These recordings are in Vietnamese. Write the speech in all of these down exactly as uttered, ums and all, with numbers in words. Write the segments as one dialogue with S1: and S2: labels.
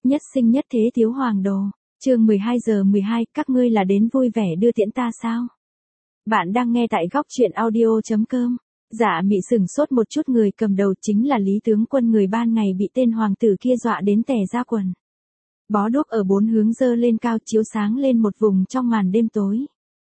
S1: Nhất sinh nhất thế thiếu hoàng đồ. Chương mười hai giờ mười hai, các ngươi là đến vui vẻ đưa tiễn ta sao? Bạn đang nghe tại góc truyện audio chấm com. Dạ Mị sửng sốt một chút, người cầm đầu chính là Lý tướng quân, người ban ngày bị tên hoàng tử kia dọa đến tè ra quần. Bó đuốc ở bốn hướng giơ lên cao, chiếu sáng lên một vùng trong màn đêm tối.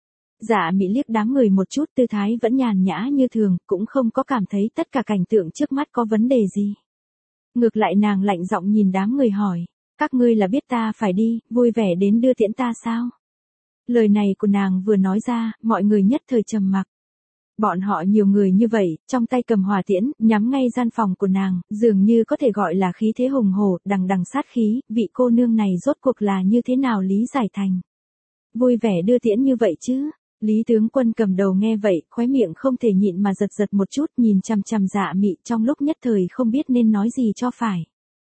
S1: Dạ Mị liếc đám người một chút, tư thái vẫn nhàn nhã như thường, cũng không có cảm thấy tất cả cảnh tượng trước mắt có vấn đề gì. Ngược lại nàng lạnh giọng nhìn đám người hỏi, các ngươi là biết ta phải đi, vui vẻ đến đưa tiễn ta sao? Lời này của nàng vừa nói ra, mọi người nhất thời trầm mặc. Bọn họ nhiều người như vậy, trong tay cầm hỏa tiễn, nhắm ngay gian phòng của nàng, dường như có thể gọi là khí thế hùng hổ, đằng đằng sát khí, vị cô nương này rốt cuộc là như thế nào lý giải thành? Vui vẻ đưa tiễn như vậy chứ? Lý tướng quân cầm đầu nghe vậy, khóe miệng không thể nhịn mà giật giật một chút, nhìn chằm chằm Dạ Mị, trong lúc nhất thời không biết nên nói gì cho phải.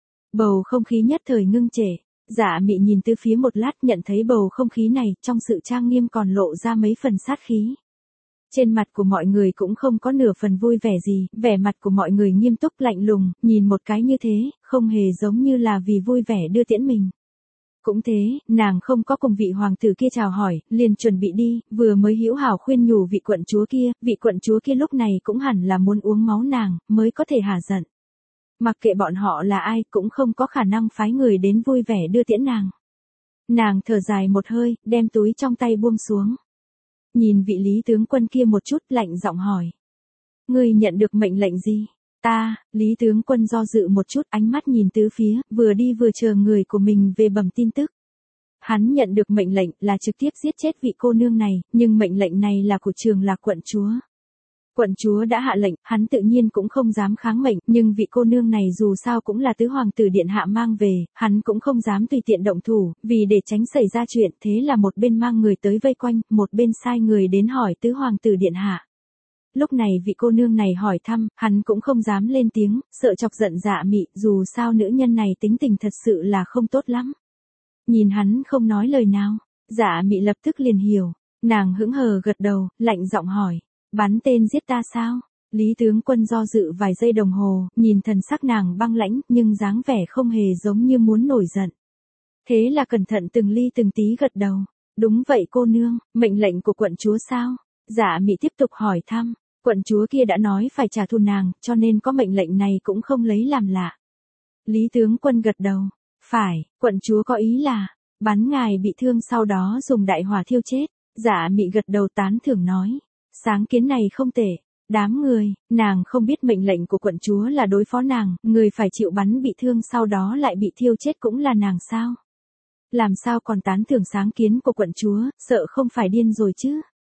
S1: Bầu không khí nhất thời ngưng trệ. Dạ Mị nhìn từ phía một lát, nhận thấy bầu không khí này, trong sự trang nghiêm còn lộ ra mấy phần sát khí. Trên mặt của mọi người cũng không có nửa phần vui vẻ gì, vẻ mặt của mọi người nghiêm túc lạnh lùng, nhìn một cái như thế, không hề giống như là vì vui vẻ đưa tiễn mình. Cũng thế, nàng không có cùng vị hoàng tử kia chào hỏi, liền chuẩn bị đi, vừa mới hữu hảo khuyên nhủ vị quận chúa kia, vị quận chúa kia lúc này cũng hẳn là muốn uống máu nàng, mới có thể hả giận. Mặc kệ bọn họ là ai, cũng không có khả năng phái người đến vui vẻ đưa tiễn nàng. Nàng thở dài một hơi, đem túi trong tay buông xuống. Nhìn vị Lý tướng quân kia một chút, lạnh giọng hỏi. Ngươi nhận được mệnh lệnh gì? Ta, Lý tướng quân do dự một chút, ánh mắt nhìn tứ phía, vừa đi vừa chờ người của mình về bẩm tin tức. Hắn nhận được mệnh lệnh là trực tiếp giết chết vị cô nương này, nhưng mệnh lệnh này là của Trường Lạc quận chúa. Quận chúa đã hạ lệnh, hắn tự nhiên cũng không dám kháng mệnh, nhưng vị cô nương này dù sao cũng là tứ hoàng tử điện hạ mang về, hắn cũng không dám tùy tiện động thủ, vì để tránh xảy ra chuyện, thế là một bên mang người tới vây quanh, một bên sai người đến hỏi tứ hoàng tử điện hạ. Lúc này vị cô nương này hỏi thăm, hắn cũng không dám lên tiếng, sợ chọc giận Dạ Mị, dù sao nữ nhân này tính tình thật sự là không tốt lắm. Nhìn hắn không nói lời nào, Dạ Mị lập tức liền hiểu, nàng hững hờ gật đầu, lạnh giọng hỏi. Bắn tên giết ta sao? Lý tướng quân do dự vài giây đồng hồ, nhìn thần sắc nàng băng lãnh, nhưng dáng vẻ không hề giống như muốn nổi giận. Thế là cẩn thận từng ly từng tí gật đầu. Đúng vậy cô nương, mệnh lệnh của quận chúa sao? Dạ Mị tiếp tục hỏi thăm. Quận chúa kia đã nói phải trả thù nàng, cho nên có mệnh lệnh này cũng không lấy làm lạ. Lý tướng quân gật đầu. Phải, quận chúa có ý là, bắn ngài bị thương sau đó dùng đại hỏa thiêu chết. Dạ Mị gật đầu tán thưởng nói. Sáng kiến này không tệ. Đám người, nàng không biết mệnh lệnh của quận chúa là đối phó nàng, người phải chịu bắn bị thương sau đó lại bị thiêu chết cũng là nàng sao? Làm sao còn tán thưởng sáng kiến của quận chúa, sợ không phải điên rồi chứ?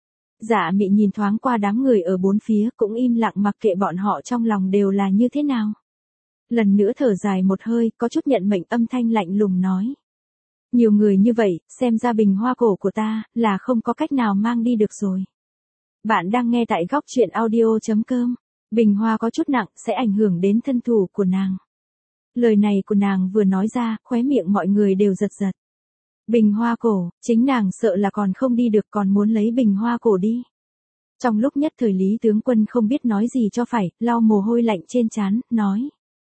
S1: Dạ Mị nhìn thoáng qua đám người ở bốn phía, cũng im lặng mặc kệ bọn họ trong lòng đều là như thế nào. Lần nữa thở dài một hơi, có chút nhận mệnh, âm thanh lạnh lùng nói. Nhiều người như vậy, xem ra bình hoa cổ của ta, là không có cách nào mang đi được rồi. Bạn đang nghe tại góc truyện audio chấm com. Bình hoa có chút nặng, sẽ ảnh hưởng đến thân thủ của nàng. Lời này của nàng vừa nói ra, khóe miệng mọi người đều giật giật. Bình hoa cổ, chính nàng sợ là còn không đi được, còn muốn lấy bình hoa cổ đi. Trong lúc nhất thời Lý tướng quân không biết nói gì cho phải, lau mồ hôi lạnh trên trán, nói.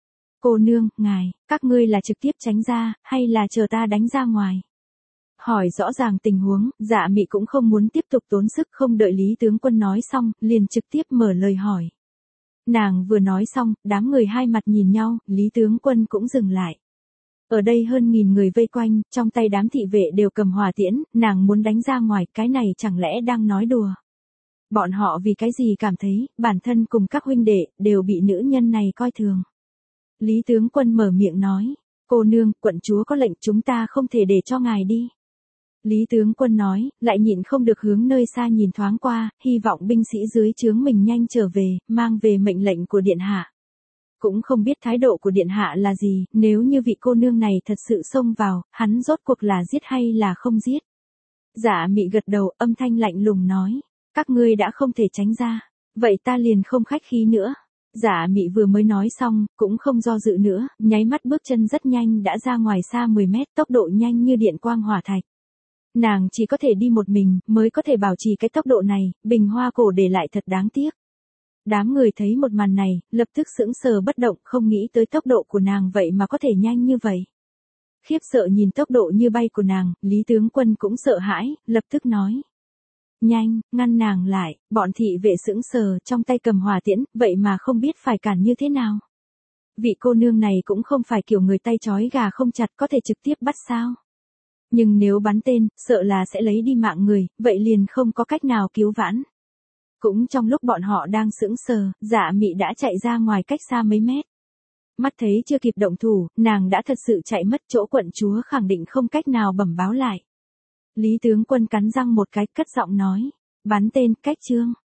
S1: Cô nương, ngài, các ngươi là trực tiếp tránh ra, hay là chờ ta đánh ra ngoài? Hỏi rõ ràng tình huống, Dạ Mị cũng không muốn tiếp tục tốn sức, không đợi Lý tướng quân nói xong, liền trực tiếp mở lời hỏi. Nàng vừa nói xong, đám người hai mặt nhìn nhau, Lý tướng quân cũng dừng lại. Ở đây hơn nghìn người vây quanh, trong tay đám thị vệ đều cầm hỏa tiễn, nàng muốn đánh ra ngoài, cái này chẳng lẽ đang nói đùa. Bọn họ vì cái gì cảm thấy, bản thân cùng các huynh đệ, đều bị nữ nhân này coi thường. Lý tướng quân mở miệng nói, cô nương, quận chúa có lệnh chúng ta không thể để cho ngài đi. Lý tướng quân nói, lại nhịn không được hướng nơi xa nhìn thoáng qua, hy vọng binh sĩ dưới trướng mình nhanh trở về, mang về mệnh lệnh của điện hạ. Cũng không biết thái độ của điện hạ là gì, nếu như vị cô nương này thật sự xông vào, hắn rốt cuộc là giết hay là không giết. Dạ Mị gật đầu, âm thanh lạnh lùng nói, các ngươi đã không thể tránh ra, vậy ta liền không khách khí nữa. Dạ Mị vừa mới nói xong, cũng không do dự nữa, nháy mắt bước chân rất nhanh đã ra ngoài xa mười mét, tốc độ nhanh như điện quang hỏa thạch. Nàng chỉ có thể đi một mình, mới có thể bảo trì cái tốc độ này, bình hoa cổ để lại thật đáng tiếc. Đám người thấy một màn này, lập tức sững sờ bất động, không nghĩ tới tốc độ của nàng vậy mà có thể nhanh như vậy. Khiếp sợ nhìn tốc độ như bay của nàng, Lý tướng quân cũng sợ hãi, lập tức nói. Nhanh, ngăn nàng lại, bọn thị vệ sững sờ trong tay cầm hỏa tiễn, vậy mà không biết phải cản như thế nào. Vị cô nương này cũng không phải kiểu người tay trói gà không chặt có thể trực tiếp bắt sao. Nhưng nếu bắn tên, sợ là sẽ lấy đi mạng người, vậy liền không có cách nào cứu vãn. Cũng trong lúc bọn họ đang sững sờ, Dạ Mị đã chạy ra ngoài cách xa mấy mét. Mắt thấy chưa kịp động thủ, nàng đã thật sự chạy mất, chỗ quận chúa khẳng định không cách nào bẩm báo lại. Lý tướng quân cắn răng một cái, cất giọng nói, bắn tên, cách chương.